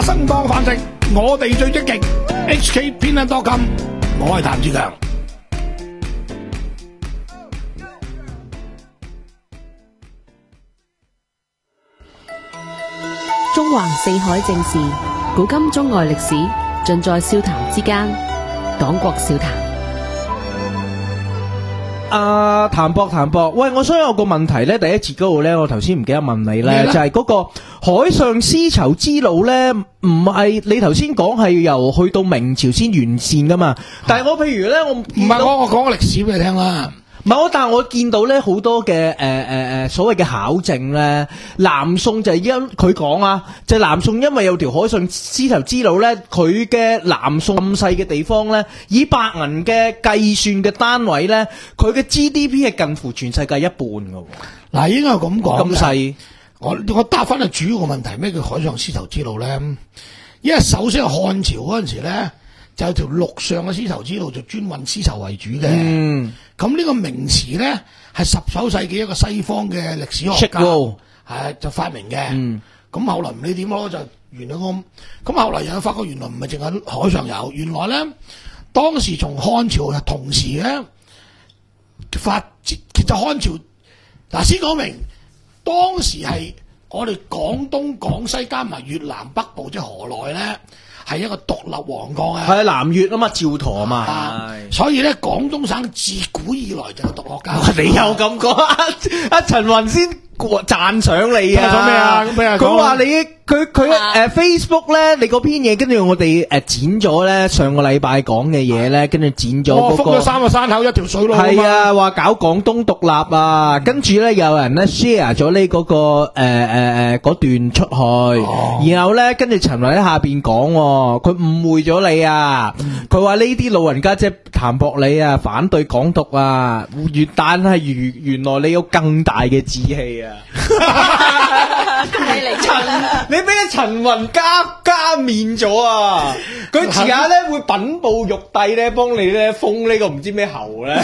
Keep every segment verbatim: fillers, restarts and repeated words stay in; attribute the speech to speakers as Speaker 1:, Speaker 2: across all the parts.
Speaker 1: 花生當飯食，我哋最積極。H K 偏向多金，我係譚志強。
Speaker 2: 中橫四海正事，古今中外歷史，盡在笑談之間。講國笑談。
Speaker 3: 阿譚博譚博，喂，我想有個問題咧，第一節嗰度咧，我頭先唔記得問你咧，就係嗰個海上絲綢之路咧，唔係你頭先講係由去到明朝先完善噶嘛？但係我譬如咧，我唔
Speaker 1: 係我我講個歷史俾你聽啦。
Speaker 3: 唔係我，但係我見到咧好多嘅誒誒誒所謂嘅考證咧，南宋就係因佢講啊，就係、南宋因為有條海上絲綢之路咧，佢嘅南宋咁細嘅地方咧，以白銀嘅計算嘅單位咧，佢嘅 G D P 係近乎全世界一半㗎。
Speaker 1: 嗱，應該係咁講。
Speaker 3: 咁細，
Speaker 1: 我我答翻係主要個問題，咩叫海上絲綢之路咧？因為首先係漢朝嗰陣時咧，就有條陸上嘅絲綢之路，就專運絲綢為主嘅。嗯。咁呢個名詞咧係十九世紀一個西方嘅歷史學家係就發明嘅。咁、嗯、後來唔理點咯，就原來咁。咁後來又發覺原來唔係淨係海上有，原來咧當時從漢朝同時咧發展，其實漢朝嗱先講明，當時係我哋廣東、廣西加埋越南北部即係河內咧。係一個獨立王國啊！
Speaker 3: 係南越啊嘛，趙佗啊嘛，
Speaker 1: 所以咧廣東省自古以來就係獨國家。
Speaker 3: 你又咁講，阿陳雲先讚賞你啊！
Speaker 1: 講咩啊？咁咩啊？
Speaker 3: 佢話你佢佢誒 Facebook 咧，你嗰篇嘢跟住我哋誒剪咗咧，上個禮拜講嘅嘢咧，跟住剪咗嗰個。
Speaker 1: 封咗三個山口一條水路。
Speaker 3: 係啊，話搞廣東獨立啊，跟住咧有人咧 share 咗呢嗰個誒誒誒嗰段出去，然後咧跟住陳雲喺下邊講，佢誤會咗你啊！佢話呢啲老人家即係譚博你啊，反對港獨啊，越但係原原來你有更大嘅志氣啊！
Speaker 2: 恭喜你，
Speaker 3: 陳，你俾阿陳雲加加面咗啊！佢遲下咧會稟報玉帝咧，幫你咧封呢個唔知咩侯咧，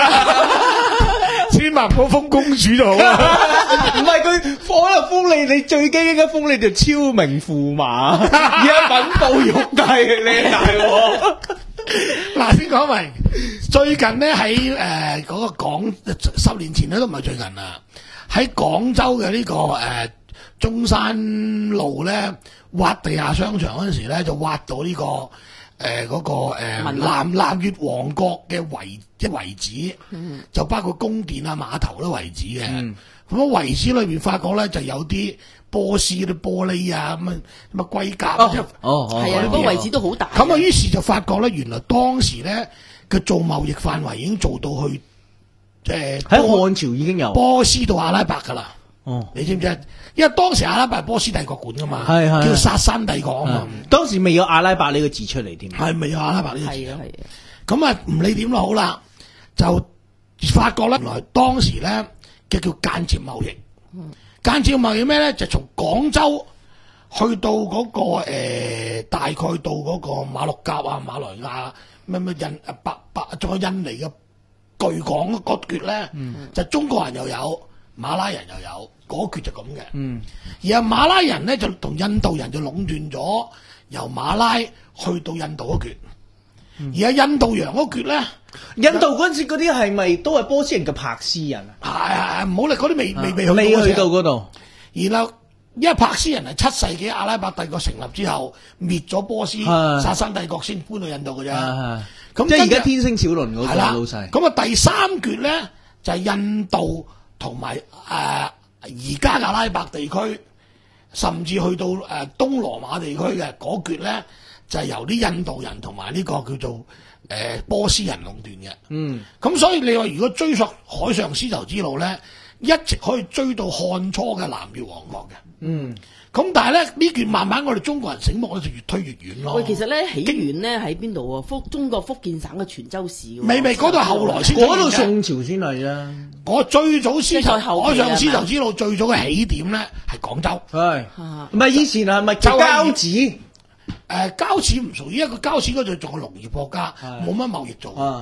Speaker 1: 千萬唔好封公主就好啦。
Speaker 3: 唔係佢可能封你，你最驚應該封你條超明駙馬，而家稟報玉帝你大鑊。
Speaker 1: 嗱，先講明最近咧喺誒嗰個廣十年前咧都唔係最近啦，喺廣州嘅呢、這個誒、呃、中山路咧挖地下商場嗰陣時咧，就挖到呢、這個誒嗰、呃那個誒、呃、南南越王國嘅遺即遺址，嗯、就包括宮殿啊、碼頭都遺址嘅。咁啊遺址裏邊發覺咧就有啲波斯啲玻璃啊咁啊咁啊龜甲啊，
Speaker 2: 哦哦，係啊，個遺址都好大。
Speaker 1: 咁啊，於是就發覺咧，原來當時咧佢做貿易範圍已經做到去誒喺
Speaker 3: 漢朝已經有
Speaker 1: 波斯到阿拉伯噶啦。
Speaker 3: 哦，
Speaker 1: 你知唔知？因為當時阿拉伯係波斯帝國管噶嘛，
Speaker 3: 係係
Speaker 1: 叫薩珊帝國啊嘛。
Speaker 3: 當時未有阿拉伯呢個字出嚟添，
Speaker 1: 係未有阿拉伯呢個字。
Speaker 2: 係啊係啊。
Speaker 1: 咁啊，唔理點都好啦，就發覺咧，原來當時咧嘅叫間接貿易。嗯間接貿易咩咧？就從廣州去到嗰、那個誒、呃，大概到嗰個馬六甲啊、馬來亞咩咩印啊、白白，仲有印尼嘅巨港嗰橛咧，嗯、就中國人又有，馬拉人又有，嗰橛就咁嘅。嗯、而係馬拉人咧就同印度人就壟斷咗由馬拉去到印度嗰橛，嗯、而係印度洋嗰橛咧。
Speaker 3: 印度嗰陣時嗰啲係咪都係波斯人嘅柏斯人啊？
Speaker 1: 係係唔好理嗰啲未未未
Speaker 3: 未去到嗰度。
Speaker 1: 然後因為柏斯人係七世紀阿拉伯帝國成立之後滅咗波斯薩珊帝國先搬到印度嘅啫。咁
Speaker 3: 即係而家天星小輪嗰個老細。
Speaker 1: 咁啊第三橛咧就係、是、印度同埋誒而家阿拉伯地區，甚至去到誒、呃、東羅馬地區嘅嗰橛咧，就係、是、由啲印度人同埋呢個叫做。誒、呃、波斯人壟斷嘅，嗯，咁所以你話如果追溯海上絲綢之路咧，一直可以追到漢初嘅南越王國嘅，嗯，咁但係咧呢段慢慢我哋中國人醒目咧就越推越遠咯。
Speaker 2: 喂，其實咧起源咧喺邊度啊？福中國福建省嘅泉州市。
Speaker 1: 未未嗰度後來先，
Speaker 3: 嗰度宋朝先嚟啊！
Speaker 1: 我最早絲綢海上絲綢之路最早嘅起點咧係廣州，係
Speaker 3: 唔係以前係咪叫交趾？
Speaker 1: 誒，交趾唔屬於一個交趾嗰度仲係農業國家，冇乜貿易做。咁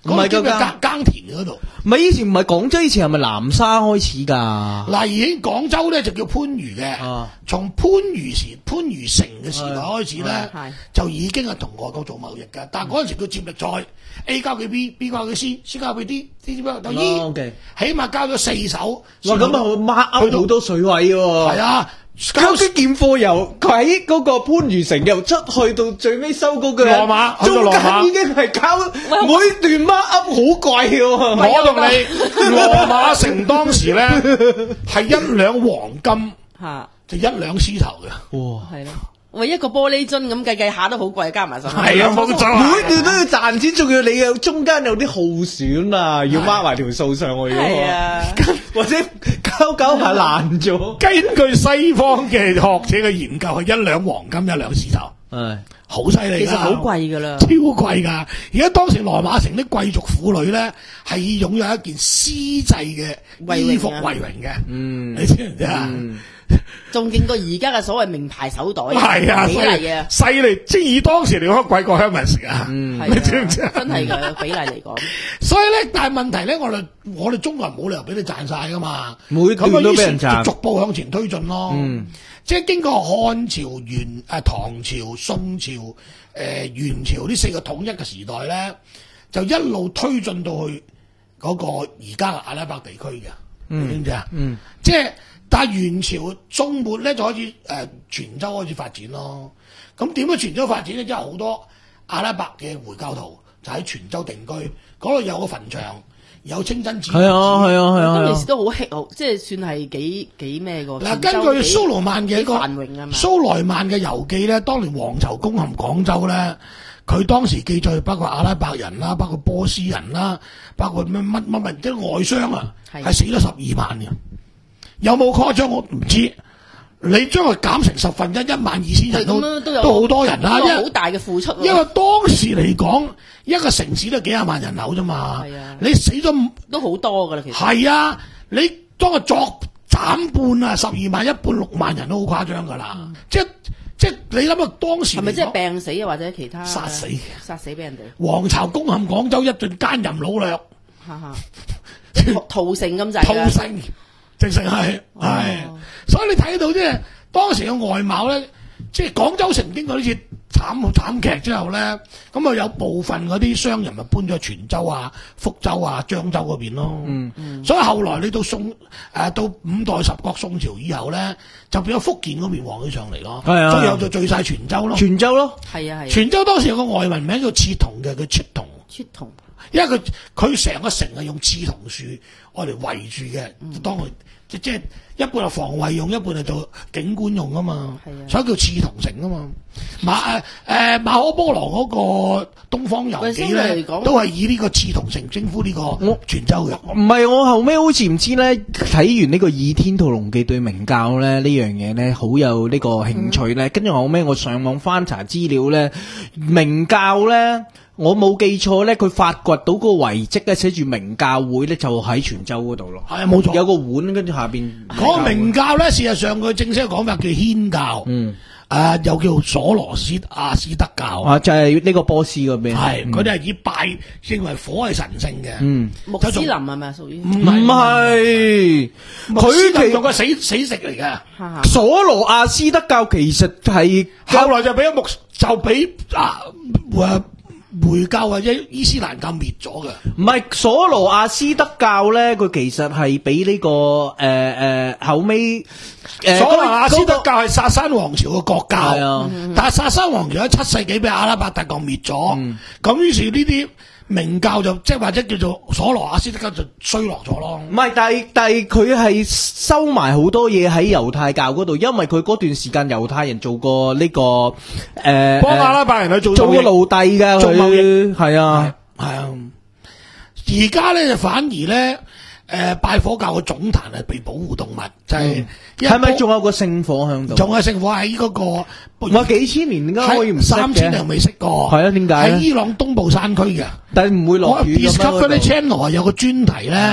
Speaker 1: 嗰個叫咩
Speaker 3: 㗎
Speaker 1: 耕耕田嗰度。
Speaker 3: 唔係以前唔係廣州，以前係咪南沙開始㗎？
Speaker 1: 嗱，已經廣州咧就叫番禺嘅，
Speaker 3: 啊
Speaker 1: 從番禺時番禺城嘅時代開始咧
Speaker 2: 係，
Speaker 1: 就已經係同外國做貿易嘅。但係嗰陣時佢接力賽 A 交俾 B，B 交俾 C，C 交俾 D，D 交到 E，
Speaker 3: 哦，OK
Speaker 1: 起碼交咗四手。
Speaker 3: 哇，咁啊，mark
Speaker 1: 去到
Speaker 3: up 好多水位喎。
Speaker 1: 係啊，
Speaker 3: 交啲件貨由佢喺嗰個番禺城又出去到最尾收嗰個
Speaker 1: 羅馬去到
Speaker 3: 中
Speaker 1: 羅馬
Speaker 3: 間已經係交每段 mark up 好貴喎。
Speaker 1: 我同你羅馬城當時咧係一兩黃金
Speaker 2: 嚇，
Speaker 1: 就一兩絲頭嘅。
Speaker 3: 哇！
Speaker 2: 係咯。喂，一個玻璃樽咁計計下都好貴，加埋上去。
Speaker 1: 係啊，冇錯。
Speaker 3: 每段都要賺錢，仲要你有中間有啲耗損啊，要 mark 埋條數上去喎。
Speaker 2: 係啊，
Speaker 3: 或者交交下爛咗。
Speaker 1: 根據西方嘅學者嘅研究，係一兩黃金一兩絲頭，
Speaker 3: 係
Speaker 1: 好犀利㗎。
Speaker 2: 其實好貴㗎啦。
Speaker 1: 超貴㗎！而家當時羅馬城啲貴族婦女咧，係擁有一件絲製嘅衣服為榮嘅。
Speaker 3: 嗯，
Speaker 1: 你知唔知啊？
Speaker 2: 仲勁過而家嘅所謂名牌手袋，
Speaker 1: 係啊，
Speaker 2: 比例啊，
Speaker 1: 犀利！即係以當時嚟講，貴過 Hermes 啊！
Speaker 3: 嗯
Speaker 1: 你知唔知啊？
Speaker 2: 真係嘅比例嚟講，
Speaker 1: 所以咧，但係問題咧，我哋我哋中國人冇理由俾你賺晒噶嘛。
Speaker 3: 每段都俾人賺
Speaker 1: 咁啊，於是就逐步向前推進咯。
Speaker 3: 嗯
Speaker 1: 即係經過漢朝、元誒唐朝、宋朝、誒、呃、元朝呢四個統一嘅時代咧，就一路推進到去嗰個而家嘅阿拉伯地區嘅，你知唔知啊？
Speaker 3: 嗯，
Speaker 1: 即係但係元朝中末咧就開始誒、呃、泉州開始發展咯。咁點解泉州發展咧？即係好多阿拉伯嘅回教徒就喺泉州定居，嗰度有個墳場，有清真寺。
Speaker 3: 係啊係啊係啊係啊。
Speaker 2: 嗰陣時都好興，好即係算係幾幾咩個。
Speaker 1: 嗱，根據蘇羅曼嘅一個
Speaker 2: 幾繁榮啊嘛
Speaker 1: 蘇萊曼嘅遊記咧，當年黃巢攻陷廣州咧，佢當時記載包括阿拉伯人啦，包括波斯人啦，包括咩乜乜乜啲外商啊，
Speaker 2: 係
Speaker 1: 係死咗十二萬嘅。有冇誇張我唔知。你將佢減成十分一，一萬二千人都
Speaker 2: 係咁樣都有
Speaker 1: 都好多人啦，因為
Speaker 2: 一個好大嘅付出喎。
Speaker 1: 因為當時嚟講，一個城市都幾廿萬人口啫嘛。
Speaker 2: 係啊
Speaker 1: 你死咗
Speaker 2: 都好多㗎啦，其實。
Speaker 1: 係啊，你當佢作斬半啊，十二萬一半六萬人都好誇張㗎啦。即即你諗下當時
Speaker 2: 係咪即係
Speaker 1: 嚟講
Speaker 2: 病死啊，或者其他
Speaker 1: 殺死
Speaker 2: 殺死俾人哋？
Speaker 1: 黃巢攻陷廣州一頓奸淫擄掠，
Speaker 2: 哈哈，即係屠屠城咁滯㗎。
Speaker 1: 屠城，直情係係，所以你睇到即係當時嘅外貌咧，即係廣州城經過呢次慘慘劇之後咧，咁啊有部分嗰啲商人咪搬咗去泉州啊、福州啊、漳州嗰邊咯。
Speaker 3: 嗯
Speaker 1: 嗯，所以後來你到宋誒、呃、到五代十國宋朝以後咧，就變咗福建嗰邊旺起上嚟咯。
Speaker 3: 係啊
Speaker 1: 最後就聚晒泉州咯。
Speaker 3: 泉州咯。
Speaker 2: 係啊係啊。
Speaker 1: 泉州當時有個外文名叫刺桐嘅，叫出桐。
Speaker 2: 出同
Speaker 1: 因為佢佢成個城係用刺桐樹愛嚟圍住嘅，就當佢即即係一半係防衞用，一半係做景觀用啊嘛，
Speaker 2: 係啊
Speaker 1: 所以叫刺桐城啊嘛。馬誒誒、呃、馬可波羅嗰個東方遊記
Speaker 2: 喂相
Speaker 1: 咧，
Speaker 2: 對嚟講
Speaker 1: 都係以呢個刺桐城征服呢個泉州嘅。
Speaker 3: 唔係，我後尾好似唔知咧，睇完呢個《倚天屠龍記》對明教咧呢樣嘢咧，好有呢個興趣咧。跟住後尾我上網翻查資料咧，明教咧。我冇記錯咧，佢發掘到嗰個遺跡咧，寫住明教會咧，就喺泉州嗰度咯。
Speaker 1: 係啊，冇錯。
Speaker 3: 有個碗，跟住下邊
Speaker 1: 嗰個明教咧，事實上佢正式嘅講法叫祆教，
Speaker 3: 嗯，
Speaker 1: 啊又叫索羅斯亞斯德教。
Speaker 3: 啊，就係呢個波斯嗰邊。
Speaker 1: 係，佢哋係以拜認為火係神聖嘅。
Speaker 3: 嗯，
Speaker 2: 穆斯林係咪屬於？
Speaker 1: 唔
Speaker 3: 唔係，
Speaker 1: 佢
Speaker 3: 佢
Speaker 1: 用個死死食嚟嘅。
Speaker 2: 哈哈
Speaker 3: 其所羅亞斯德教其實係
Speaker 1: 後來就俾木就俾啊誒回教或者伊斯蘭教滅咗嘅。
Speaker 3: 唔係所羅亞斯德教咧，佢其實係俾呢個誒誒後尾誒
Speaker 1: 所羅亞斯德
Speaker 3: 嗰個
Speaker 1: 教係薩珊王朝嘅國教，
Speaker 3: 係啊
Speaker 1: 但係薩珊王朝喺七世紀俾阿拉伯帝國滅咗，咁於是呢啲明教就即係或者叫做所羅亞斯德教就衰落咗咯。
Speaker 3: 唔係，但係但係佢係收埋好多嘢喺猶太教嗰度，因為佢嗰段時間猶太人做過呢、這個誒，
Speaker 1: 幫阿拉伯人去做
Speaker 3: 做過奴隸㗎，
Speaker 1: 做貿易
Speaker 3: 佢係啊，
Speaker 1: 係啊，而家咧就反而咧。誒拜火教嘅總壇係被保護動物，就係
Speaker 3: 係咪仲有個聖火喺度？
Speaker 1: 仲有聖火喺嗰個，
Speaker 3: 我幾千年點解可以唔識嘅
Speaker 1: 三千年未識過？
Speaker 3: 係啊，點解
Speaker 1: 喺伊朗東部山區嘅，
Speaker 3: 但係唔會落
Speaker 1: 我
Speaker 3: 雨咁
Speaker 1: Discovery
Speaker 3: 樣嗰度
Speaker 1: Channel 係有個專題咧，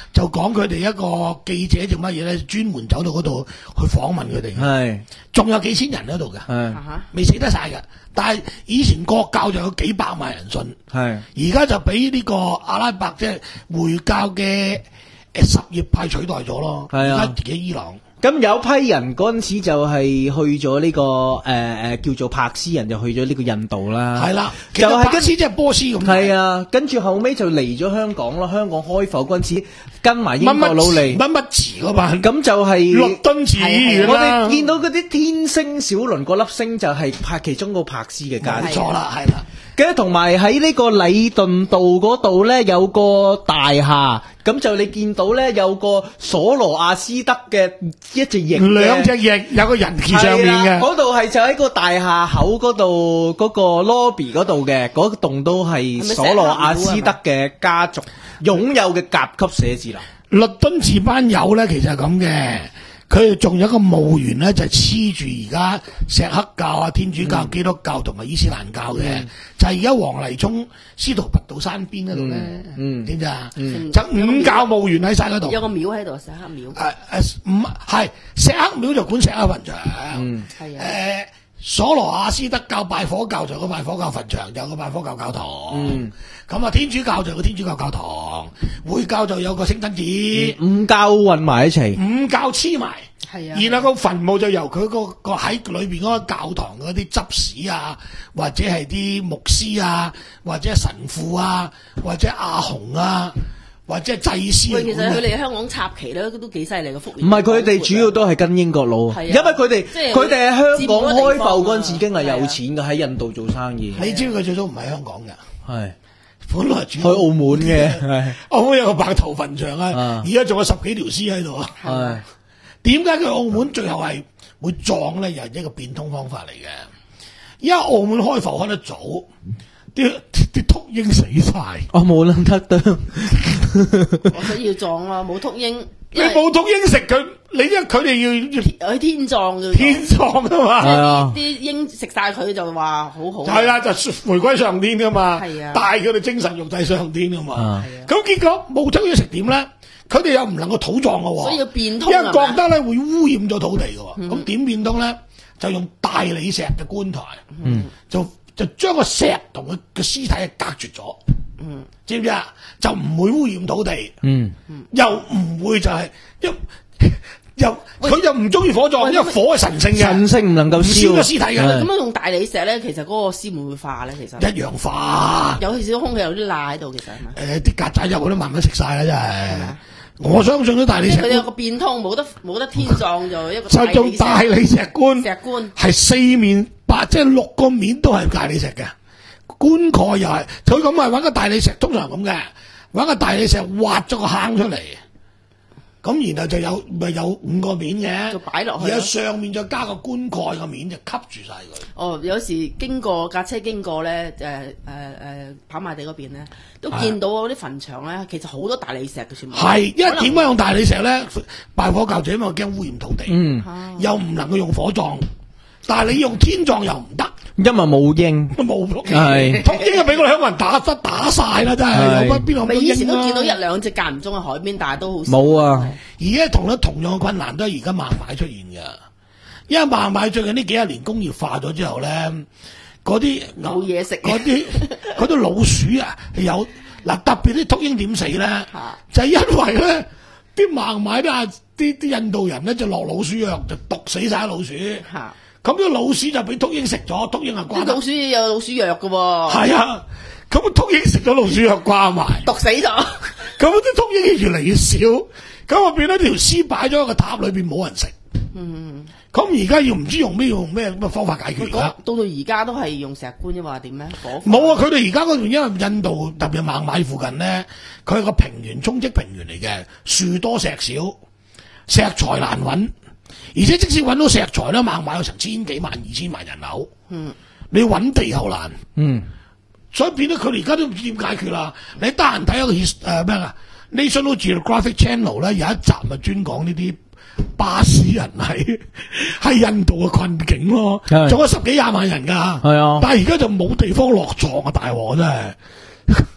Speaker 1: 就講佢哋一個記者做乜嘢咧，專門走到嗰度去訪問佢哋。
Speaker 3: 係，
Speaker 1: 仲有幾千人喺度嘅，
Speaker 3: 係，
Speaker 1: 未死得晒嘅。但係以前國教就有幾百萬人信，
Speaker 3: 係，
Speaker 1: 而家就俾呢個阿拉伯即係回教嘅誒什葉派取代咗咯。
Speaker 3: 係啊
Speaker 1: 而家自己伊朗。
Speaker 3: 咁有批人嗰陣時就係去咗呢、這個誒誒、呃、叫做柏斯人，就去咗呢個印度啦。
Speaker 1: 係啦，
Speaker 3: 就係
Speaker 1: 柏斯即係波斯咁。
Speaker 3: 係啊，跟住後尾就嚟咗香港咯。香港開埠嗰陣時，跟埋英國佬嚟。
Speaker 1: 乜乜詞嗰班，
Speaker 3: 咁就係
Speaker 1: 律敦治醫院
Speaker 3: 我
Speaker 1: 啦。
Speaker 3: 哋見到嗰啲天星小輪嗰粒星就係拍其中個柏斯嘅家。
Speaker 1: 冇錯啦，係啦。
Speaker 3: 跟住同埋喺呢個禮頓道嗰度咧有個大廈，咁就你見到咧有個索羅亞斯德嘅一隻翼嘅，
Speaker 1: 兩隻翼有個人騎上面嘅。
Speaker 3: 嗰度係就喺個大廈口嗰度嗰個 lobby 嗰度嘅，嗰棟都係索羅亞斯德嘅家族擁有嘅甲級寫字樓。
Speaker 1: 律敦治班友咧，其實係咁嘅。佢哋仲有一個墓園咧，就係黐住而家錫克教啊、天主教、基督教同埋伊斯蘭教嘅，
Speaker 3: 嗯、
Speaker 1: 就係而家黃泥涌司徒拔道山邊嗰度咧，
Speaker 3: 嗯，
Speaker 1: 點咋？
Speaker 3: 嗯、
Speaker 1: 就五教墓園喺晒嗰度，
Speaker 4: 有個廟喺度，錫克廟。
Speaker 1: 誒誒，唔係錫克廟就管錫克墳場，
Speaker 3: 嗯，
Speaker 4: 係啊，
Speaker 1: 誒。索羅亞斯德教拜火教就有個拜火教墳場，就有個拜火教教堂。嗯，咁啊天主教就有個天主教教堂，會教就有個清真寺。
Speaker 3: 五教混埋一齊，
Speaker 1: 五教黐埋。
Speaker 4: 係啊，
Speaker 1: 然後個墳墓就由佢個個喺裏邊嗰個教堂嗰啲執事啊，或者係啲牧師啊，或者神父啊，或者阿紅啊。或者係祭司。
Speaker 4: 喂，其實佢哋香港插旗咧都幾犀利嘅福利。
Speaker 3: 唔係佢哋主要都係跟英國佬，因為佢哋佢哋喺香港開埠嗰陣時已經係有錢嘅，喺印度做生意。
Speaker 1: 你知佢最早唔係香港嘅，
Speaker 3: 係
Speaker 1: 本來主
Speaker 3: 去澳門嘅，
Speaker 1: 澳門有個白頭墳場啊，而家仲有十幾條屍喺度啊。
Speaker 3: 係
Speaker 1: 點解佢澳門最後係會撞咧？又係一個變通方法嚟嘅，因為澳門開埠開得早。啲啲禿鷹死晒，
Speaker 3: 我冇諗得到，
Speaker 4: 我所以要撞啊！冇禿鷹，
Speaker 1: 你冇禿鷹食佢，你因為佢哋要
Speaker 4: 要去天葬嘅，
Speaker 1: 天葬啊嘛，
Speaker 4: 啲鷹食晒佢就話好好，
Speaker 1: 係啦，就回歸上天噶嘛，
Speaker 4: 係啊，
Speaker 1: 帶佢哋精神肉體上天噶嘛，咁結果冇禿鷹食點咧？佢哋又唔能夠土葬嘅喎，
Speaker 4: 所以要變通，
Speaker 1: 因為覺得咧會污染咗土地嘅喎，咁點變通咧？就用大理石嘅棺材，嗯，就。就將個石同佢嘅屍體係隔絕咗，嗯，知唔知啊？就唔會污染土地，嗯，又唔會就係一又佢又唔中意火葬，因為火係神聖嘅，
Speaker 3: 神聖唔能夠燒
Speaker 1: 個屍體嘅。
Speaker 4: 咁樣用大理石咧，其實嗰個屍會唔會化咧？其實
Speaker 1: 一樣化，
Speaker 4: 有少少空氣有啲罅喺度，其實係咪？
Speaker 1: 誒，啲曱甴入去都慢慢食晒啦，真係。我相信啲大理石，
Speaker 4: 佢有個變通，冇得冇得天葬就一個
Speaker 1: 就用大理石棺，
Speaker 4: 石棺
Speaker 1: 係四面八，即係六個面都係大理石嘅，棺蓋又係，佢咁係揾個大理石，通常咁嘅，揾個大理石挖咗個坑出嚟，咁然後就有咪有五個面嘅，
Speaker 4: 就擺落去，
Speaker 1: 然後上面再加個棺蓋個面就吸住晒佢。
Speaker 4: 哦，有時經過架車經過咧，誒誒誒跑馬地嗰邊咧，都見到嗰啲墳場咧，其實好多大理石嘅全部。
Speaker 1: 係，因為點解用大理石咧？拜火教就因為我驚污染土地，
Speaker 3: 嗯，
Speaker 1: 又唔能夠用火葬，但係你用天葬又唔得。
Speaker 3: 因為冇鷹，
Speaker 1: 冇禿
Speaker 3: 係
Speaker 1: 禿鷹就俾我哋香港人打忽打晒啦，真係有乜邊度咁多鷹啊？
Speaker 4: 以前都見到一兩隻間唔中喺海邊，但係都好少。
Speaker 3: 冇啊！
Speaker 1: 而家同咗同樣嘅困難都係而家孟買出現嘅，因為孟買最近呢幾十年工業化咗之後咧，嗰啲
Speaker 4: 冇嘢食，
Speaker 1: 嗰啲嗰啲老鼠啊有嗱，特別啲禿鷹點死咧，就係因為咧啲孟買啲啊啲啲印度人咧就落老鼠藥就毒死晒老鼠。咁啲老鼠就俾禿鷹食咗，禿鷹啊掛。
Speaker 4: 老鼠有老鼠藥嘅喎。
Speaker 1: 係啊，咁禿鷹食咗老鼠藥掛埋，
Speaker 4: 毒死咗。
Speaker 1: 咁啲禿鷹越嚟越少，咁啊變咗條屍擺咗喺個塔裏邊冇人食。嗯。咁而家要唔知用咩用咩咩方法解決啦？
Speaker 4: 到到而家都係用石棺啫嘛？點咧？
Speaker 1: 冇啊！佢哋而家嗰段因為印度特別孟買附近咧，佢係個平原沖積平原嚟嘅，樹多石少，石材難揾。而且即使揾到石材咧，孟買有成千幾萬、二千萬人口，嗯，你揾地又難，嗯，所以變咗佢哋而家都唔知點解決啦。你得閒睇一個誒咩啊 National Geographic Channel 咧，有一集咪專講呢啲巴士人喺喺印度嘅困境咯，仲有十幾廿萬人㗎，係啊，但係而家就冇地方落葬啊！大鑊真係。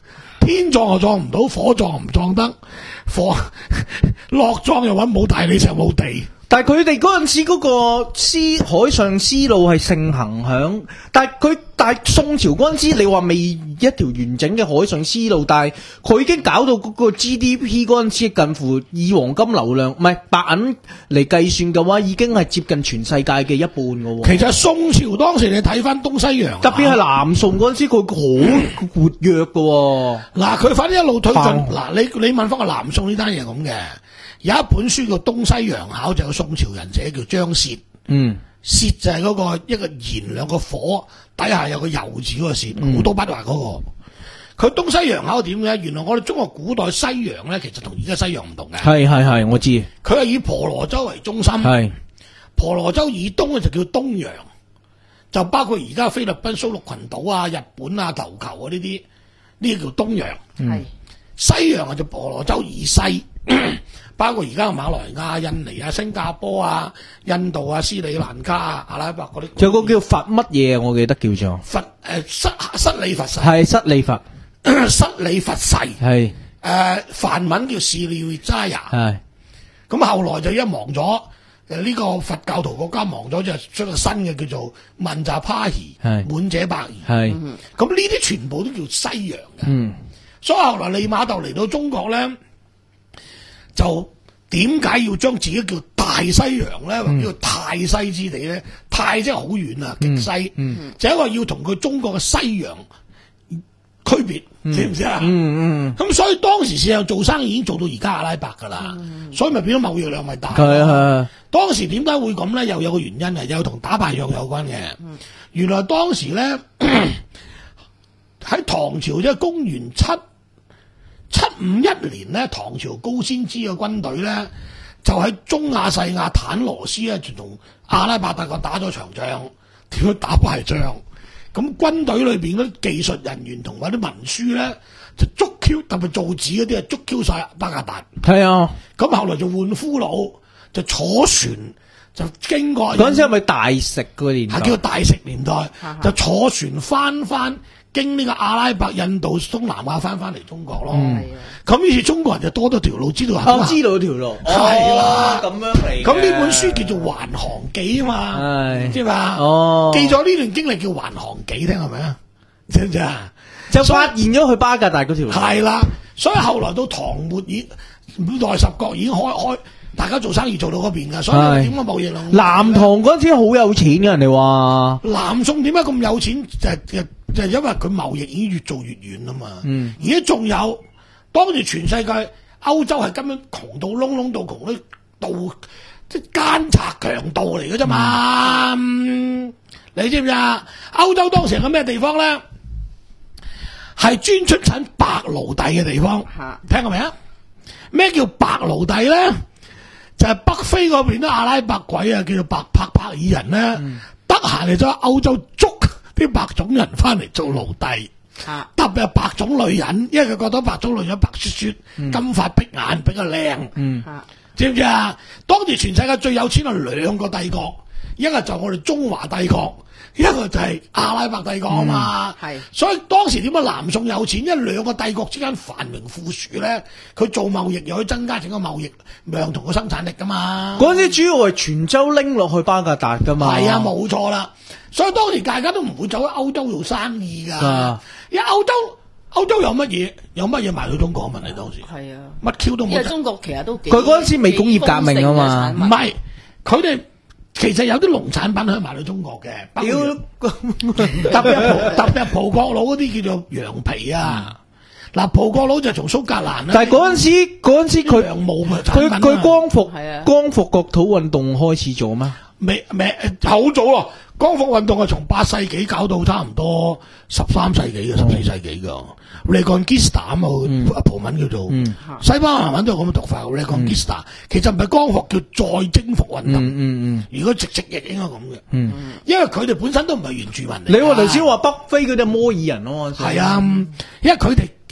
Speaker 1: 天撞又撞唔到，火撞唔撞得，火落撞又揾冇大理石冇地。
Speaker 3: 但係佢哋嗰陣時嗰個絲海上絲路係盛行響，但係佢但係宋朝嗰陣時，你話未一條完整嘅海上絲路，但係佢已經搞到嗰個 G D P 嗰陣時近乎以黃金流量唔係白銀嚟計算嘅話，已經係接近全世界嘅一半嘅喎。
Speaker 1: 其實宋朝當時你睇翻東西洋，
Speaker 3: 特別係南宋嗰陣時，佢好活躍嘅喎。
Speaker 1: 嗱，佢反正一路推進。
Speaker 3: 嗯
Speaker 1: 嗱，你你問翻個南宋呢單嘢咁嘅，有一本書叫《東西洋考》，就有宋朝人寫叫張燮。
Speaker 3: 嗯，
Speaker 1: 燮就係嗰個一個燃兩個火底下有個油字嗰個燮，好、多筆畫嗰、個。佢東西洋考點嘅？原來我哋中國古代西洋咧，其實同而家西洋唔同嘅。
Speaker 3: 係係係，我知。
Speaker 1: 佢係以婆羅洲為中心，
Speaker 3: 係
Speaker 1: 婆羅洲以東咧就叫東洋，就包括而家菲律賓蘇祿群島啊、日本啊、琉球啊呢啲，呢啲叫東洋。
Speaker 4: 係
Speaker 1: 西洋啊就婆羅洲以西，包括而家嘅馬來亞、印尼啊、新加坡啊、印度啊、斯里蘭卡啊、阿拉伯嗰啲。
Speaker 3: 有個叫佛乜嘢，我記得叫做
Speaker 1: 佛誒失失利佛世，
Speaker 3: 係失利佛，
Speaker 1: 失利佛世
Speaker 3: 係
Speaker 1: 誒梵文叫士利扎亞。
Speaker 3: 係
Speaker 1: 咁後來就一亡咗，誒呢個佛教徒國家亡咗，就出個新嘅叫做曼扎帕希，
Speaker 3: 係
Speaker 1: 滿者百夷。
Speaker 3: 係
Speaker 1: 咁呢啲全部都叫西洋嘅。
Speaker 3: 嗯
Speaker 1: 所以後來利瑪竇嚟到中國咧，就點解要將自己叫大西洋咧，或者叫泰西之地咧？泰即係好遠啊，極西，
Speaker 3: 嗯
Speaker 1: 就因為要同佢中國嘅西洋區別，知唔知啊？
Speaker 3: 嗯嗯
Speaker 1: 咁所以當時事實上做生意已經做到而家阿拉伯噶啦，所以咪變咗貿易量咪大。
Speaker 3: 係係
Speaker 1: 當時點解會咁咧？又有個原因係有同打敗仗有關嘅。原來當時咧喺唐朝即係公元七七五一年咧，唐朝高仙芝嘅軍隊咧就喺中亞細亞坦羅斯咧就同阿拉伯大國打咗場仗，點樣打敗仗？咁軍隊裏邊嗰啲技術人員同埋啲文書咧就捉 Q， 特別造紙嗰啲啊捉 Q 晒巴格達。
Speaker 3: 係啊！
Speaker 1: 咁後來就換俘虜，就坐船就經過。
Speaker 3: 嗰陣時係咪大食嗰個年代？
Speaker 1: 係叫大食年代，就坐船翻翻經呢個阿拉伯、印度、東南亞翻翻嚟中國咯。咁、於是中國人就多咗條路，知道
Speaker 3: 我知道條路，
Speaker 1: 係啦
Speaker 3: 咁樣嚟嘅。
Speaker 1: 咁呢本書叫做《環航記》啊嘛，
Speaker 3: 係
Speaker 1: 知嘛？
Speaker 3: 哦
Speaker 1: 記咗呢段經歷叫《環航記》，聽係咪啊？知唔知啊？
Speaker 3: 就發現咗去巴格達嗰條路。
Speaker 1: 係啦，所以後來到唐末已五代十國已經開開，大家做生意做到嗰邊噶，所以
Speaker 3: 係
Speaker 1: 點解貿易量？
Speaker 3: 南唐嗰陣時好有錢嘅，人哋話。
Speaker 1: 南宋點解咁有錢？就就就係因為佢貿易已經越做越遠啦嘛。
Speaker 3: 嗯
Speaker 1: 而家仲有當住全世界歐洲係根本窮到窿窿到窮到到即係奸賊強盜嚟嘅啫嘛。嗯你知唔知啊？歐洲當時係個咩地方咧？係專出產白奴隸嘅地方。
Speaker 4: 嚇
Speaker 1: 聽過未啊？咩叫白奴隸咧？就係、北非嗰邊啲阿拉伯鬼啊，叫做白柏柏爾人咧，得閒嚟咗歐洲捉啲白種人翻嚟做奴隸。
Speaker 4: 嚇
Speaker 1: 特別係白種女人，因為佢覺得白種女人白雪雪、金髮碧眼比較靚，
Speaker 3: 嗯
Speaker 4: 嚇
Speaker 1: 知唔知啊？當時全世界最有錢係兩個帝國，一個就我哋中華帝國，一個就係阿拉伯帝國啊嘛。
Speaker 4: 係
Speaker 1: 所以當時點解南宋有錢？因為兩個帝國之間繁榮富庶咧，佢做貿易又可以增加整個貿易量同個生產力噶嘛。
Speaker 3: 嗰陣時主要係泉州拎落去巴格達噶嘛。
Speaker 1: 係啊，冇錯啦。所以當時大家都唔會走去歐洲做生意㗎，
Speaker 3: 啊
Speaker 1: 因為歐洲歐洲有乜嘢有乜嘢賣到中國？問你當時
Speaker 4: 係啊，
Speaker 1: 乜 Q 都冇得。
Speaker 4: 因為中國其實都幾
Speaker 3: 佢嗰陣時未工業革命啊嘛
Speaker 1: 唔係，佢哋其實有啲農產品可以賣到中國嘅，包括
Speaker 3: 屌，
Speaker 1: 特別係葡特別係葡國佬嗰啲叫做羊皮啊。嗱，葡國佬就從蘇格蘭啦。
Speaker 3: 但係嗰陣時嗰陣時佢
Speaker 1: 羊毛嘅產
Speaker 3: 佢
Speaker 1: 品啊
Speaker 3: 佢光復
Speaker 4: 係啊
Speaker 3: 光復國土運動開始咗咩？
Speaker 1: 未未好早咯，光復運動係從八世紀搞到差唔多十三世紀嘅十四世紀㗎。Reconquista 啊嘛，葡文叫做
Speaker 3: 嗯
Speaker 1: 西班牙文都有咁嘅讀法。Reconquista 其實唔係光復，叫再征服運動。
Speaker 3: 嗯嗯
Speaker 1: 如果直直譯應該咁嘅，
Speaker 3: 嗯
Speaker 1: 因為佢哋本身都唔係原住民嚟㗎。
Speaker 3: 你話頭先話北非嗰啲摩爾人咯，
Speaker 1: 係啊，因為佢哋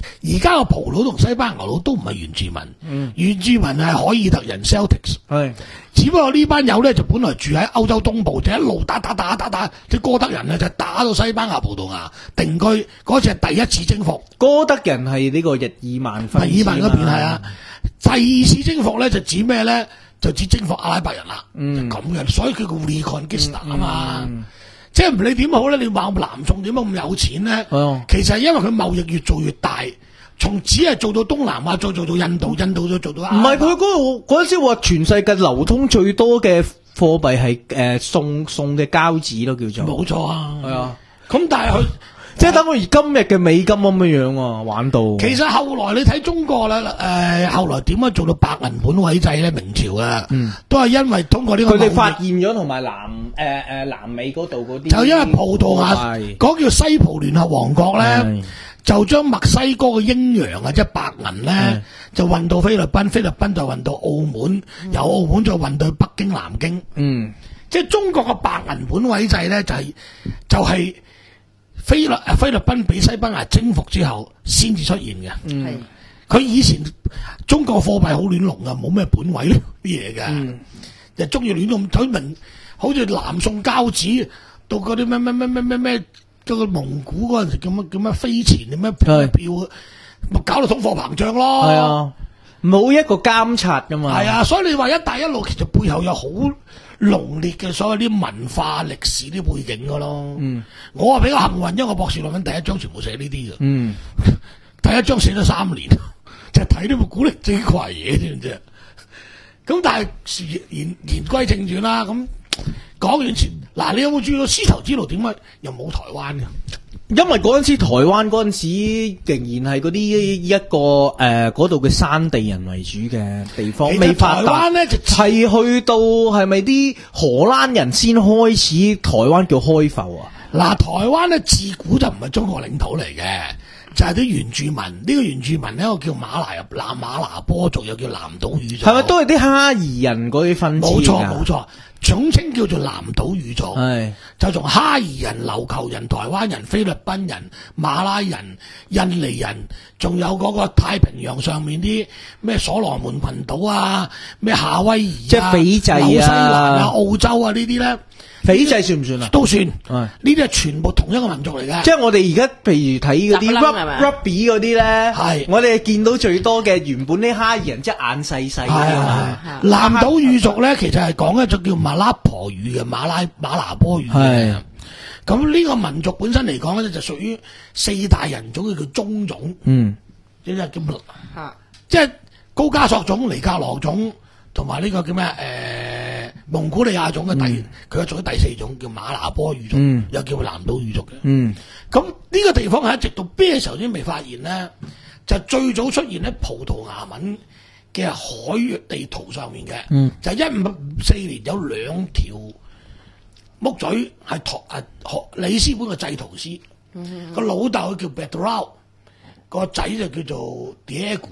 Speaker 1: 而家個葡佬同西班牙佬都唔係原住民，嗯、原住民係凱爾特人 Celtics，
Speaker 3: 係，
Speaker 1: 只不過呢班友咧就本來住喺歐洲東部，就一路打打打打打，啲哥德人咧就打到西班牙、葡萄牙定居，嗰次係第一次征服。
Speaker 3: 哥德人係呢個日耳曼分
Speaker 1: 日耳曼嗰邊係啊，第二次征服咧就指咩咧？就指征服阿拉伯人啦，嗯、就咁嘅，所以佢叫 Reconquista 啊嘛。嗯嗯、即係唔理點好咧，你話南宋點解咁有錢咧？
Speaker 3: 哦、
Speaker 1: 其實係因為佢貿易越做越大，從只係做到東南亞，再做到印度，印度再做到亞。
Speaker 3: 唔係佢嗰個嗰陣時話全世界流通最多嘅貨幣係誒宋宋嘅交子咯，叫做。
Speaker 1: 冇錯啊，
Speaker 3: 係啊。
Speaker 1: 咁但係佢。
Speaker 3: 即係等於今日嘅美金咁樣樣啊，玩到。
Speaker 1: 其實後來你睇中國啦，誒、呃，後來點樣做到白銀本位制咧？明朝啊，嗯、都係因為通過呢個。
Speaker 3: 佢哋發現咗同埋南誒誒、呃、南美嗰度嗰啲。
Speaker 1: 就因為葡萄牙嗰叫西葡聯合王國咧，就將墨西哥嘅英洋啊，即係白銀咧，就運到菲律賓，菲律賓就運到澳門，嗯、由澳門再運到北京、南京。嗯，即係中國嘅白銀本位制咧，就係、是、就係、是。菲律菲律賓俾西班牙征服之後，先至出現嘅。係佢、嗯、以前中國貨幣好亂龍噶，冇咩本位呢啲嘢嘅，嗯、就中意亂咁睇明，好似南宋交子到嗰啲咩咩咩咩咩咩，到個蒙古嗰陣時咁樣咁樣飛錢點樣票，咪是搞到通貨膨脹咯。係啊，
Speaker 3: 冇一個監察噶嘛。係
Speaker 1: 啊，所以你話一帶一路其實背後有好濃烈嘅所謂啲文化歷史啲背景噶咯，嗯、我係比較幸運，因為我博士論文第一章全部寫呢啲嘅，嗯、第一章寫咗三年，就係睇呢個古靈精怪嘢，知唔知？咁但係言言歸正傳啦，咁講完前，嗱，你有冇注意到絲綢之路點解又冇台灣嘅？
Speaker 3: 因為嗰陣時台灣嗰陣時仍然係嗰啲一個誒嗰度嘅山地人為主嘅地方，未發達。台灣咧就係去到係咪啲荷蘭人先開始台灣叫開埠啊？嗱，
Speaker 1: 台灣咧自古就唔係中國領土嚟嘅，就係、是、啲原住民。呢、這個原住民咧，我叫馬拿南馬拿波族，又叫南島語族。
Speaker 3: 係咪都係啲哈夷人嗰啲分支？
Speaker 1: 冇錯冇錯。總稱叫做南島語族，是就從哈夷人、琉球人、台灣人、菲律賓人、馬拉人、印尼人，仲有嗰個太平洋上面啲咩所羅門群島啊、咩夏威夷啊、
Speaker 3: 即係斐濟啊、
Speaker 1: 紐西蘭啊、澳洲啊呢啲咧。
Speaker 3: 斐濟算唔算啊？
Speaker 1: 都算，呢啲係全部同一個民族嚟嘅。
Speaker 3: 即係我哋而家譬如睇嗰啲 rugby 嗰啲咧，係我哋見到最多嘅原本啲哈夷人，即係眼細細嘅。
Speaker 1: 南島語族咧，其實係講一種叫馬拉婆語嘅馬拉馬拿波語嘅。咁呢個民族本身嚟講咧，就屬於四大人種，叫中種。嗯，即係叫吓，即係高加索種、尼格羅種，同埋呢個叫咩？誒。蒙古利亞種嘅第，佢係屬於第四種，叫馬拿波語族，嗯、又叫南島語族嘅。嗯，咁呢個地方係一直到咩時候先未發現咧？就最早出現喺葡萄牙文嘅海域地圖上面嘅。嗯，就一五五四年有兩條木嘴係托啊里斯本嘅製圖師，個、嗯、老豆叫 Pedro， 個仔就叫做 Diego。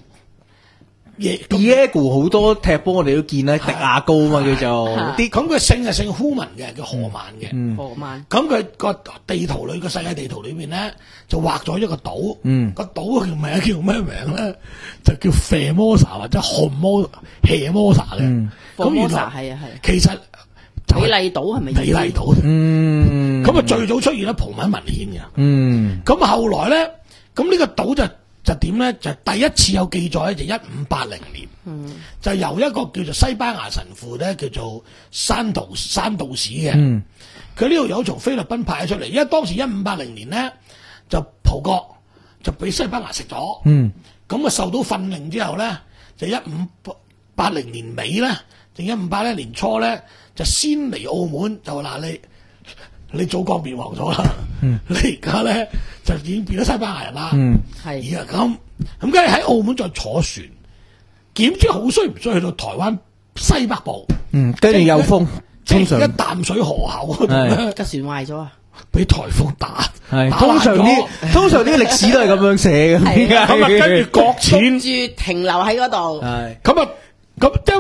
Speaker 3: Diego 好多踢波我哋都見咧，迪亞高嘛叫做啲，咁佢姓係姓呼文嘅，叫荷曼嘅。荷曼。咁佢個地圖裏個世界地圖裏面咧，就畫咗一個島。嗯。個島嘅名叫咩名咧？就叫 Formosa 或者 Formosa 嘅。嗯。咁原來係啊係。其實
Speaker 4: 美麗島係咪？
Speaker 1: 美麗島。嗯。咁啊最早出現喺葡文文獻嘅。嗯。咁後來咧，咁呢個島就。就點咧？就第一次有記載咧，就一五八零年，嗯、就由一個叫做西班牙神父咧，叫做山道山道士嘅。佢呢度有從菲律賓派咗出嚟，因為當時一五八零年咧，就葡國就俾西班牙食咗。咁啊、嗯、受到訓令之後咧，就一五八零年尾咧，定一五八一年初咧，就先嚟澳門，就話嗱你。你祖國滅亡咗啦，嗯、你而家咧就已經變咗西班牙人啦。係而家咁咁，跟住喺澳門再坐船，點知好衰唔衰去到台灣西北部？嗯，跟住有風，即係一淡水河口嗰度咧，
Speaker 4: 架船壞咗啊！
Speaker 1: 俾颱風打，
Speaker 3: 係通常啲通常啲歷史都係咁樣寫嘅。
Speaker 1: 咁啊，跟住擱淺
Speaker 4: 住停留喺嗰度。
Speaker 1: 係咁啊，咁因為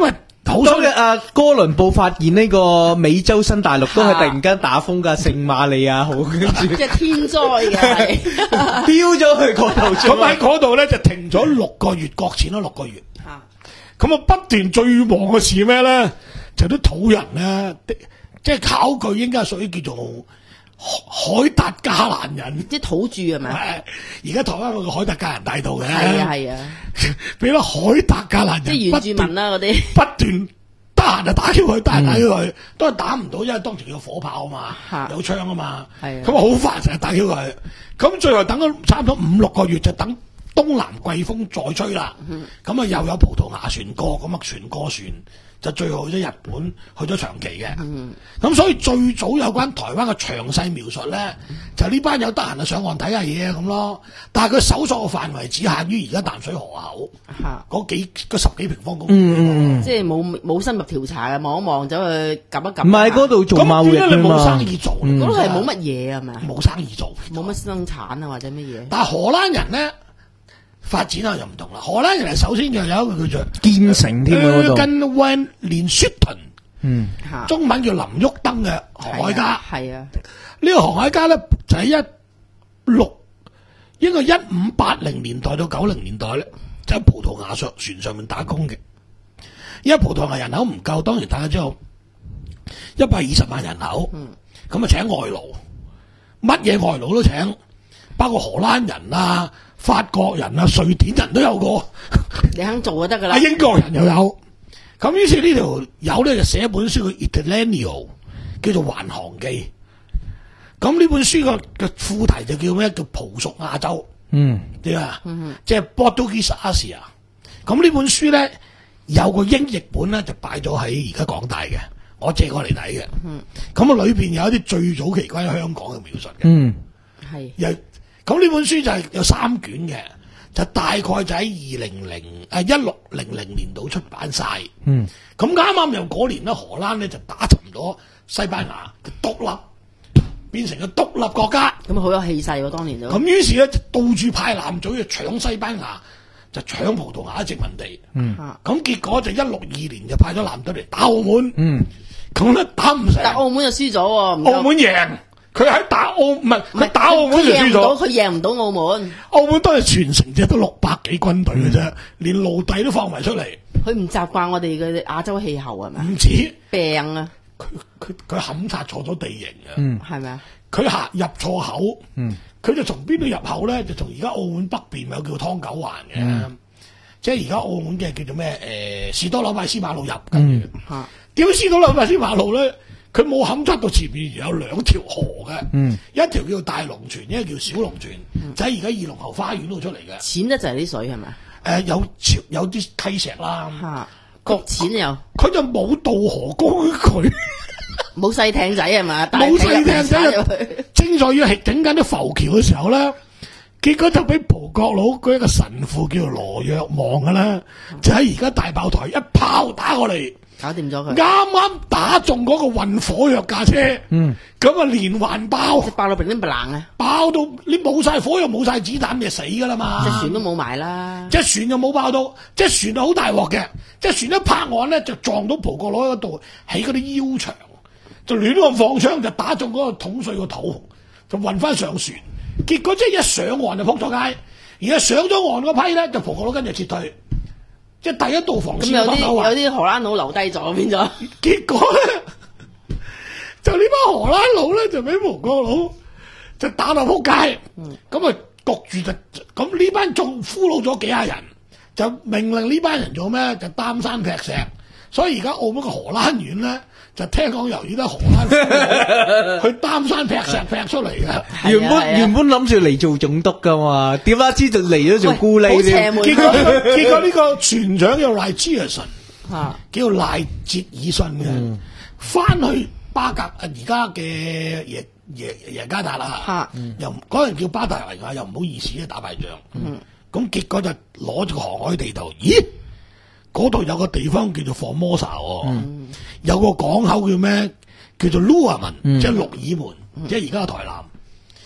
Speaker 1: 好
Speaker 3: 當日啊，哥倫布發現呢個美洲新大陸都係突然間打風㗎，聖瑪利亞號跟住
Speaker 4: 即係天災嘅係。
Speaker 3: 飆咗去嗰度，
Speaker 1: 咁喺嗰度咧就停咗六個月，擱淺咗六個月。
Speaker 4: 嚇
Speaker 1: 咁啊，不斷最忙嘅事咩咧？就啲土人咧，即係考據應該係屬於叫做海達加蘭人，
Speaker 4: 即係土著係咪？
Speaker 1: 而家台灣有個海達加蘭大道嘅，
Speaker 4: 係啊係啊，
Speaker 1: 俾咗海達加蘭人
Speaker 4: 即係原住民啦嗰啲。
Speaker 1: 不斷得閒就打 Q 佢，得閒打 Q 佢，都係打唔到，因為當時有火炮啊嘛，
Speaker 4: 嚇
Speaker 1: 有槍啊嘛，
Speaker 4: 係啊
Speaker 1: 咁啊好煩成日打 Q 佢，咁最後等咗差唔多五六個月就等東南季風再吹啦，咁啊又有葡萄牙船過，咁啊船過船。就最後去咗日本，去咗長崎嘅。咁、嗯、所以最早有關台灣嘅詳細描述咧，就呢班友得閒就上岸睇下嘢咁咯。但係佢搜索嘅範圍只限於而家淡水河口嗰幾嗰十幾平方公里。
Speaker 3: 嗯嗯
Speaker 4: 即係冇冇深入調查嘅，望一望走去撳一撳。
Speaker 3: 唔係嗰度做貿易
Speaker 1: 咁你冇
Speaker 3: 㗎嘛，
Speaker 1: 生意做，
Speaker 4: 嗰度係冇乜嘢係咪啊？
Speaker 1: 冇生意做，
Speaker 4: 冇乜生產啊或者乜嘢？
Speaker 1: 但係荷蘭人咧發展啊又唔同啦。荷蘭人係首先就有一個叫做
Speaker 3: 堅城添啊嗰度，
Speaker 1: 跟溫連雪頓，
Speaker 3: 嗯，
Speaker 4: 嚇
Speaker 1: 中文叫林旭登嘅航海家。
Speaker 4: 係啊，
Speaker 1: 呢個航海家咧就喺一六應該一五八零年代到九零年代咧，就喺葡萄牙上船上面打工嘅。因為葡萄牙人口唔夠，當然大家知道一百二十萬人口，咁啊、嗯、請外勞，乜嘢外勞都請，包括荷蘭人啊、法國人啊、瑞典人都有個，
Speaker 4: 你肯做就得噶啦。
Speaker 1: 英國人又有。咁於是呢條友咧就寫一本書叫《Itinéraire》，叫做《環航記》。咁呢本書個嘅副題就叫咩？叫葡屬亞洲。
Speaker 3: 嗯，
Speaker 1: 點啊？即係 Portuguese Asia。咁呢本書咧有個英譯本咧就擺咗喺而家港大嘅，我借過嚟睇嘅。咁啊裏邊有一啲最早期關於香港嘅描述嘅。
Speaker 3: 嗯，
Speaker 4: 係。
Speaker 1: 又咁呢本書就係有三卷嘅，就大概就喺二零零誒一六零零年度出版晒。
Speaker 3: 嗯，
Speaker 1: 咁啱啱又嗰年咧，荷蘭咧就打沉咗西班牙嘅獨立，變成個獨立國家。
Speaker 4: 咁好有氣勢喎，當年都。
Speaker 1: 咁於是咧就到處派艦隊去搶西班牙，就搶葡萄牙殖民地。
Speaker 3: 嗯，
Speaker 1: 咁結果就一六二年就派咗艦隊嚟打澳門。
Speaker 3: 嗯，
Speaker 1: 咁咧打唔成。
Speaker 4: 但澳門就輸咗喎，唔夠
Speaker 1: 澳門贏。佢喺打澳唔係佢打澳門就輸咗，
Speaker 4: 佢贏唔到澳門。
Speaker 1: 澳門當日全城只得六百幾軍隊嘅啫，連奴隸都放埋出嚟。
Speaker 4: 佢唔習慣我哋嘅亞洲氣候係咪？
Speaker 1: 唔止
Speaker 4: 病啊！
Speaker 1: 佢佢佢勘察錯咗地形啊！
Speaker 3: 嗯，
Speaker 4: 係咪啊？
Speaker 1: 佢行入錯口，
Speaker 3: 嗯，
Speaker 1: 佢就從邊度入口咧？就從而家澳門北邊咪有叫湯九環嘅，
Speaker 3: 嗯、
Speaker 1: 即係而家澳門嘅叫做咩？誒士多紐拜斯馬路入，跟住
Speaker 4: 嚇
Speaker 1: 點解士多紐拜斯馬路咧？佢冇勘測到前面有兩條河嘅，
Speaker 3: 嗯、
Speaker 1: 一條叫大龍泉，一條叫小龍泉，嗯、就喺而家二龍喉花園度出嚟嘅。
Speaker 4: 淺得就係啲水係咪？誒、
Speaker 1: 呃、有潮有啲溪石啦，
Speaker 4: 嚇國淺又
Speaker 1: 佢就冇渡河高佢，
Speaker 4: 冇細艇仔係嘛？
Speaker 1: 冇細艇仔
Speaker 4: 入去。
Speaker 1: 正在要係整緊啲浮橋嘅時候咧，結果就俾葡國佬嗰一個神父叫做羅若望嘅啦，就喺而家大炮台一炮打過嚟。
Speaker 4: 搞掂咗佢，
Speaker 1: 啱啱打中嗰個運火藥架車，
Speaker 3: 嗯，
Speaker 1: 咁啊連環爆，
Speaker 4: 爆到乒乒乓啷啊！
Speaker 1: 爆到你冇晒火藥冇晒子彈，你就死噶啦嘛！
Speaker 4: 隻船都冇埋啦，
Speaker 1: 隻船又冇爆到，隻船啊好大鑊嘅，隻船一泊岸咧就撞到葡國佬喺嗰度起嗰啲腰牆，就亂咁放槍就打中嗰個統帥個肚，就運翻上船，結果即係一上岸就撲咗街，而家上咗岸嗰批咧就葡國佬跟住撤退。即係第一道防線，
Speaker 4: 咁有啲有啲荷蘭佬留低咗，變咗。
Speaker 1: 結果咧，就呢班荷蘭佬咧就俾葡國佬就打到撲街，咁啊焗住就咁呢班仲俘虜咗幾廿人，就命令呢班人做咩？就擔山劈石。所以而家澳門嘅荷蘭園咧，就聽講由於得荷蘭去擔山劈石劈出嚟嘅。
Speaker 3: 原本原本諗住嚟做總督噶嘛，點解知就嚟咗做咕喱添？
Speaker 1: 結果結果呢個船長叫賴哲爾遜，
Speaker 4: 啊，
Speaker 1: 叫賴哲爾遜嘅，翻、嗯、去巴格而家嘅耶耶耶加達啦，
Speaker 4: 啊、
Speaker 1: 又嗰陣叫巴達維亞，又唔好意思咧打敗仗。咁、嗯、結果就攞住個航海地圖，咦？嗰度有個地方叫做 Formosa 喎，嗯、有個港口叫咩？叫做 Luarman，、嗯、即係鹿耳門，嗯、即係而家嘅台南。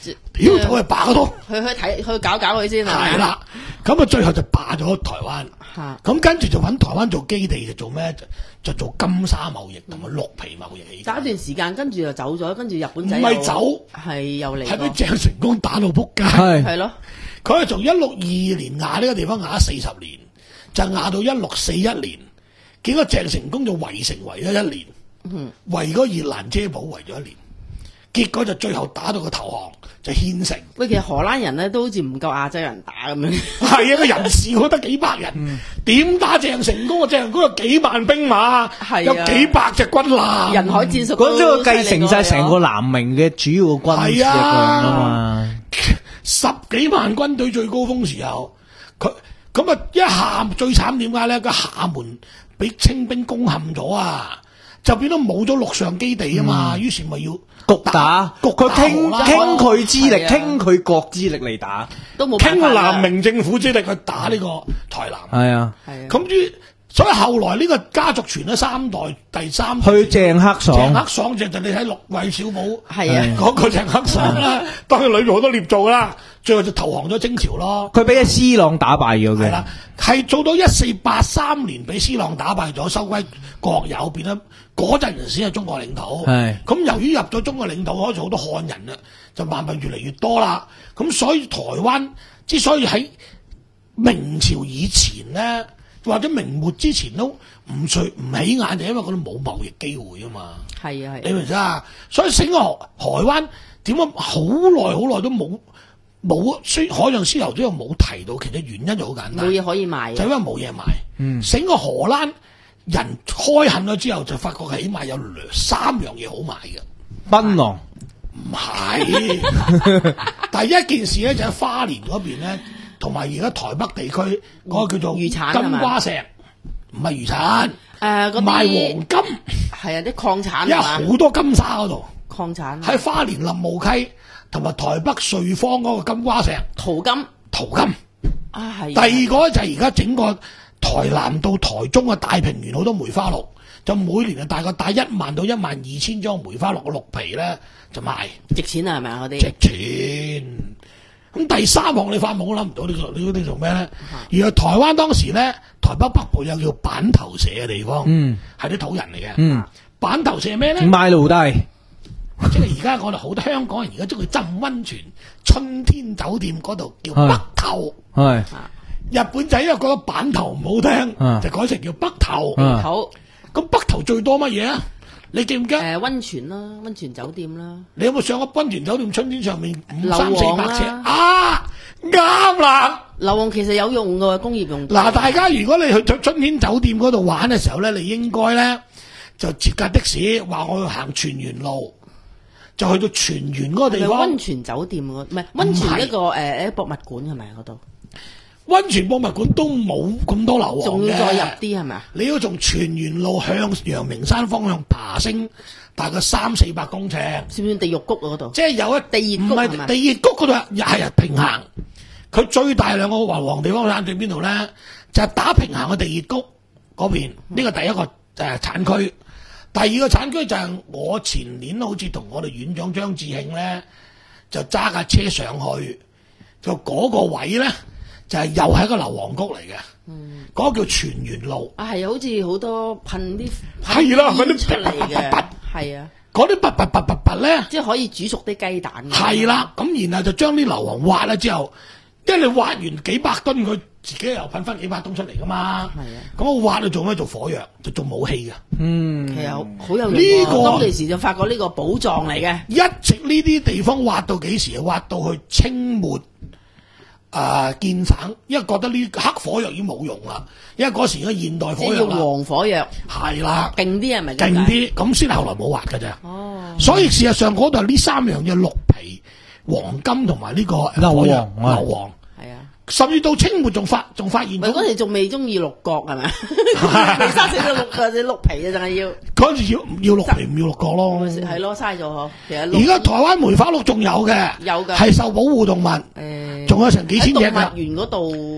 Speaker 1: 屌走去霸嗰度，
Speaker 4: 去去睇去搞搞佢先係
Speaker 1: 係啦，咁啊最後就霸咗台灣，
Speaker 4: 嚇
Speaker 1: 咁跟住就揾台灣做基地，就做咩？就就做金沙貿易同埋鹿皮貿易起家。
Speaker 4: 打一段時間，跟住就走咗，跟住日本
Speaker 1: 唔
Speaker 4: 仔又
Speaker 1: 係走，
Speaker 4: 係又嚟過，
Speaker 1: 係俾鄭成功打到仆街。
Speaker 3: 係
Speaker 4: 係咯，
Speaker 1: 佢係從一六二二年壓呢個地方壓咗四十年，就壓到一六四一年，結果鄭成功就圍城圍咗一年，
Speaker 4: 嗯
Speaker 1: 圍嗰熱蘭遮堡圍咗一年，結果就最後打到個投降就獻城。
Speaker 4: 喂，其實荷蘭人咧都好似唔夠亞洲人打咁樣，
Speaker 1: 係啊，個人士我得幾百人，點、打鄭成功啊？鄭成功有幾萬兵馬，
Speaker 4: 係啊
Speaker 1: 有幾百隻軍艦，
Speaker 4: 人海戰術
Speaker 3: 嗰
Speaker 4: 都
Speaker 3: 個繼承晒成個南明嘅主要軍事力量啊嘛。
Speaker 1: 十幾萬軍隊最高峰時候，佢咁啊一下最慘點解咧？個廈門俾清兵攻陷咗啊，就變咗冇咗陸上基地啊嘛，於、是咪要
Speaker 3: 局打，
Speaker 1: 局
Speaker 3: 佢傾
Speaker 1: 打
Speaker 3: 傾佢之力，
Speaker 4: 係啊
Speaker 3: 傾佢國之力嚟打。
Speaker 4: 都冇辦
Speaker 1: 傾
Speaker 4: 法啦
Speaker 1: 南明政府之力去打呢個台南。
Speaker 3: 係啊，
Speaker 4: 係啊，
Speaker 1: 咁於所以後來呢個家族傳咗三代，第三代
Speaker 3: 去鄭克
Speaker 1: 鄭
Speaker 3: 爽
Speaker 1: 克爽就就你睇陸衛小寶
Speaker 4: 係啊
Speaker 1: 嗰個鄭克爽啦，當然裏邊好多孽做啦，最後就投降咗清朝咯。
Speaker 3: 佢俾阿施琅打敗咗嘅
Speaker 1: 係啦。，係做到一四八三年俾施琅打敗咗，收歸國有，變咗嗰陣時先係中國領土。
Speaker 3: 係
Speaker 1: 咁由於入咗中國領土，開始好多漢人啦，就慢慢越嚟越多啦。咁所以台灣之所以喺明朝以前咧，或者明末之前都唔隨唔起眼，就因為嗰度冇貿易機會啊嘛。
Speaker 4: 係啊係啊，
Speaker 1: 你明唔明啊？所以整個台灣點解好耐好耐都冇冇雖海上絲綢之路冇提到，其實原因就好簡單，
Speaker 4: 冇嘢可以賣
Speaker 1: 就因為冇嘢賣。嗯，整個荷蘭人開墾咗之後，就發覺起碼有兩三樣嘢好賣嘅。
Speaker 3: 檳榔。
Speaker 1: 唔係，第一件事咧就喺花蓮嗰邊咧，同埋而家台北地區嗰個叫做
Speaker 4: 漁產
Speaker 1: 金瓜石，唔係漁產，
Speaker 4: 誒嗰
Speaker 1: 賣
Speaker 4: 啲
Speaker 1: 黃金，
Speaker 4: 係啊啲礦產
Speaker 1: 因為
Speaker 4: 係嘛
Speaker 1: 好多金沙嗰度。
Speaker 4: 礦產
Speaker 1: 喺花蓮林務溪同埋台北瑞芳嗰個金瓜石
Speaker 4: 淘金
Speaker 1: 淘金。
Speaker 4: 啊係。
Speaker 1: 第二個咧就係而家整個台南到台中嘅大平原好多梅花鹿，就每年啊大概帶一萬到一萬二千張梅花鹿嘅鹿皮咧就賣
Speaker 4: 值錢啊係咪啊嗰啲？
Speaker 1: 值錢。咁第三項你發夢都諗唔到呢個呢啲做咩咧？原來台灣當時咧台北北部有叫板頭社嘅地方，
Speaker 3: 嗯，
Speaker 1: 係啲土人嚟嘅。
Speaker 3: 嗯，
Speaker 1: 板頭社係咩咧？
Speaker 3: 賣奴隸。
Speaker 1: 即係而家我哋好多香港人而家中意浸溫泉，春天酒店嗰度叫北頭。
Speaker 3: 係
Speaker 1: 日本仔又覺得板頭唔好聽，
Speaker 3: 啊
Speaker 1: 就改成叫北頭。
Speaker 3: 啊
Speaker 4: 好
Speaker 1: 咁北頭最多乜嘢啊？你記唔記得？
Speaker 4: 誒溫泉啦，溫泉酒店啦，
Speaker 1: 你有冇上過溫泉酒店？春天上面五
Speaker 4: 硫
Speaker 1: 三四
Speaker 4: 磺
Speaker 1: 百尺
Speaker 4: 啦
Speaker 1: 啊？啱啦！
Speaker 4: 硫磺其實有用嘅喎，工業用途。
Speaker 1: 嗱，大家如果你去春天酒店嗰度玩嘅時候咧，你應該咧就截架的士，話我要行泉源路，就去到泉源嗰個地方。
Speaker 4: 係咪溫泉酒店嗰唔係溫泉一個誒誒博物館係咪啊嗰度？
Speaker 1: 溫泉博物館都冇咁多硫磺
Speaker 4: 仲要再入
Speaker 1: 嘅，
Speaker 4: 啲係咪啊？
Speaker 1: 你要從泉源路向陽明山方向爬升，大概三四百公尺，
Speaker 4: 算唔算地獄谷啊嗰度？
Speaker 1: 即係有一
Speaker 4: 地熱
Speaker 1: 唔
Speaker 4: 谷係咪
Speaker 1: 係地熱谷嗰度，又係平衡。佢最大兩個硫磺地方喺對邊度咧？就係、打平衡嘅地熱谷嗰邊，呢個第一個誒、呃、產區。第二個產區就係我前年好似同我哋院長張志慶咧，就揸架車上去，就嗰個位咧就係、又係一個硫磺谷嚟嘅。嗯，嗰個叫泉源路。
Speaker 4: 啊係啊，好似好多噴啲
Speaker 1: 係啦
Speaker 4: 噴
Speaker 1: 嗰啲
Speaker 4: 煙出嚟
Speaker 1: 啪啪啪
Speaker 4: 嘅，係啊，
Speaker 1: 嗰啲拔拔拔拔拔咧，
Speaker 4: 即係可以煮熟啲雞蛋嘅。
Speaker 1: 係啦，咁然後就將啲硫磺挖啦之後，因為你挖完幾百噸，佢自己又噴翻幾百噸出嚟噶嘛。
Speaker 4: 係啊，
Speaker 1: 咁我挖嚟做咩？做火藥，就做武器嘅。
Speaker 3: 嗯，
Speaker 4: 其實好好有用
Speaker 1: 呢
Speaker 4: 喎。
Speaker 1: 個
Speaker 4: 當其時就發覺呢個寶藏嚟嘅。
Speaker 1: 一直呢啲地方挖到幾時？挖到去清末啊、呃建省，因為覺得呢黑火藥已經冇用啦，因為嗰時嘅現代
Speaker 4: 即係要
Speaker 1: 火藥啦，
Speaker 4: 黃火藥，
Speaker 1: 係啦，
Speaker 4: 勁啲係咪？
Speaker 1: 勁啲，咁先後來冇挖嘅啫。
Speaker 4: 哦，
Speaker 1: 所以事實上嗰度係呢三樣嘢：鹿皮、黃金同埋呢個
Speaker 3: 硫磺
Speaker 1: 火藥
Speaker 3: 啊
Speaker 1: 硫磺。
Speaker 4: 係啊。
Speaker 1: 甚至到清末仲發仲發現
Speaker 4: 唔係嗰
Speaker 1: 咗，
Speaker 4: 時仲未中意鹿角係咪？未生死到鹿或者鹿皮啊，淨係要
Speaker 1: 嗰陣時要要鹿皮唔要鹿角咯。
Speaker 4: 係咯，嘥咗嗬。其實鹿
Speaker 1: 而家台灣梅花鹿仲有嘅，
Speaker 4: 有㗎
Speaker 1: 係受保護動物，
Speaker 4: 誒，
Speaker 1: 仲有成幾千隻
Speaker 4: 喺動物
Speaker 1: 㗎。
Speaker 4: 園嗰度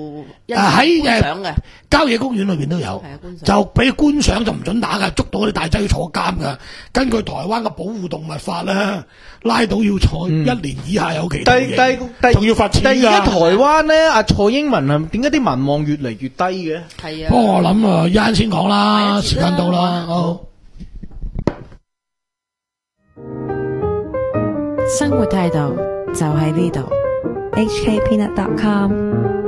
Speaker 4: 欣
Speaker 1: 啊喺
Speaker 4: 觀賞嘅，
Speaker 1: 郊野公園裏邊都有
Speaker 4: 係啊觀賞，
Speaker 1: 就俾觀賞就唔准打噶，捉到嗰啲大仔要坐監噶。根據台灣嘅保護動物法咧，拉到要坐一年以下有期徒
Speaker 3: 但但
Speaker 1: 刑，
Speaker 3: 但
Speaker 1: 仲要罰錢㗎。
Speaker 3: 但而家台灣咧，阿蔡英文係點解啲民望越嚟越低嘅？
Speaker 4: 係啊。
Speaker 1: 不過我諗啊，一陣先講啦，
Speaker 4: 係啊
Speaker 1: 時間到啦，好。
Speaker 2: 生活態度就喺呢度。
Speaker 5: h k peanut dot com